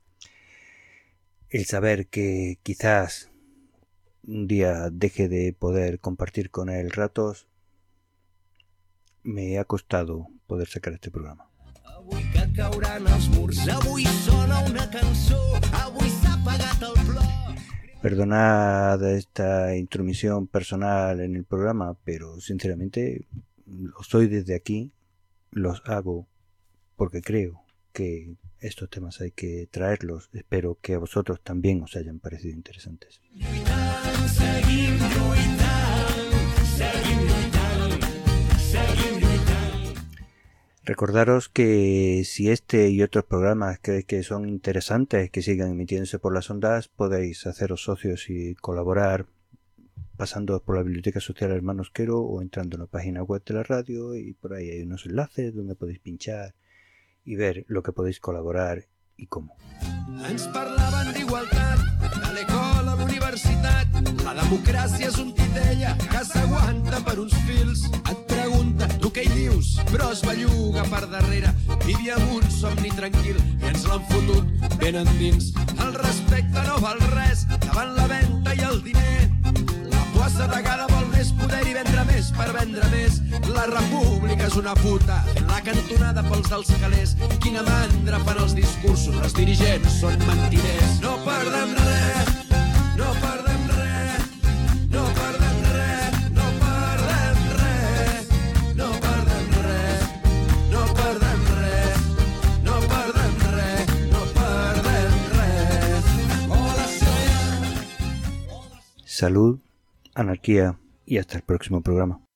el saber que quizás un día deje de poder compartir con él ratos, me ha costado poder sacar este programa. Avui que cauran els murs, avui sona una cançó, avui s'ha apagat el plor. Perdonad esta intromisión personal en el programa, pero sinceramente lo soy desde aquí, los hago porque creo que estos temas hay que traerlos. Espero que a vosotros también os hayan parecido interesantes. Lluitant, seguim lluitant, seguim lluitant, seguim lluitant. Recordaros que si este y otros programas creéis que son interesantes, que sigan emitiéndose por las ondas, podéis haceros socios y colaborar pasando por la Biblioteca Social Hermanos Quero o entrando en la página web de la radio, y por ahí hay unos enlaces donde podéis pinchar y ver lo que podéis colaborar y cómo. Ens parlaven d'igualtat, de l'école a l'universitat. La democràcia és un titella que s'aguanta per uns fils. Et pregunta, tu què hi dius? Però es belluga per darrere. Vivíem un somni tranquil i ens l'han fotut ben endins. El respecte no val res davant la venta i el diner. La poassa de gana vol més poder i vendre més per vendre més. La república és una puta, fent la cantonada pels dels calés. Quina mandra fan els discursos, els dirigents són mentirers. No perdem res, no perdem res, no perdem res, no perdem res, no perdem res, no perdem res, no perdem res, no perdem res. Hola, soy... Salud, anarquía y hasta el próximo programa.